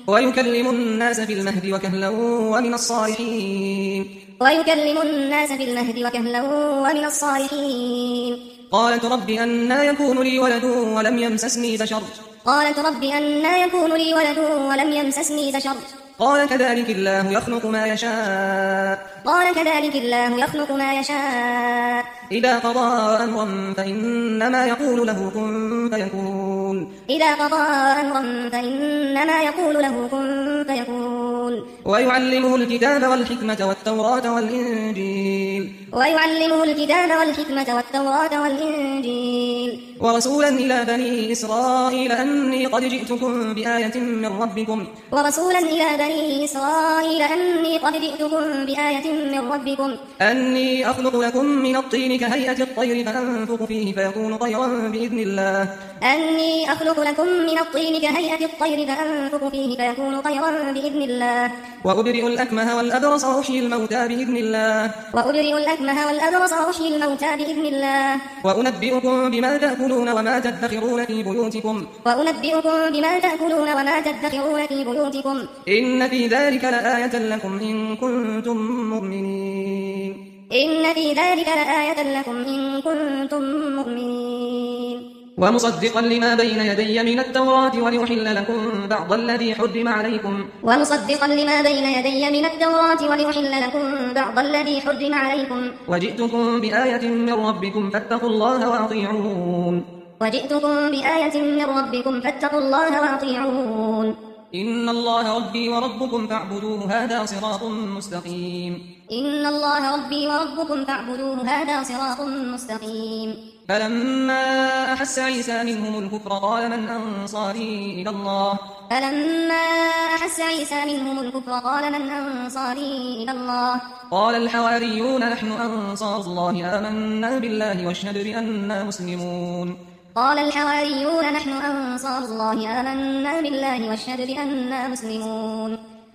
ويكلم الناس في المهد وكهلا ومن الصالحين ويكلم الناس في المهد وكهلا ومن الصالحين قالت رب أنى يكون لي ولد ولم يمسسني بشر قالت رب أنى يكون لي ولد ولم يمسسني بشر قال كذلك الله يخلق ما يشاء قال كذلك الله يخلق ما يشاء إذا قضى أمرا فإنما يقول له كن فيكون إذا قضى أمرا فإنما يقول له كن فيكون ويعلمه الكتاب والحكمة والتوراة والإنجيل ويعلمه الكتاب والحكمة والتوراة والإنجيل ورسولا إلى بني إسرائيل أني قد جئتكم بآية من ربكم ورسولا إلى بني إسرائيل أني قد جئتكم بآية من ربكم أني أخلق لكم من الطين كهيئة الطير فأنفخ فيه فيكون طيرا بإذن الله أني أخلق لكم من الطين كهيئة الطير فأنفخ فيه فيكون طيرا بإذن الله وأبرئ الأكمه والأبرص وأحيي الموتى بإذن الله وأبرئ الأكمه والأبرص وأحيي الموتى بإذن الله وأنبئكم بما تأكلون وما تدخرون في بيوتكم وأنبئكم بما تأكلون وما تدخرون في بيوتكم إن في ذلك لآية لكم إن كنتم مؤمنين إن في ذلك لآية لكم إن كنتم مؤمنين ومصدقا لما بين يدي من التوراة ولأحل لكم بعض الذي حرم عليكم ومصدقا لما بين يدي من التوراة ولأحل لكم بعض الذي حرم عليكم وجئتكم بآية من ربكم فاتقوا الله وأطيعون وجئتكم بآية من ربكم فاتقوا الله وأطيعون إن الله ربي وربكم فاعبدوه هذا صراط مستقيم إن الله ربي وربكم فاعبدوه هذا صراط مستقيم فلما أحس عيسى منهم الكفر قال من أنصاري إلى الله فلما أحس عيسى منهم الكفر قال من أنصاري إلى الله قال الحواريون نحن أنصار الله آمنا بالله واشهد بأننا مسلمون قال الحواريون نحن أنصار الله آمنا بالله واشهد بأننا مسلمون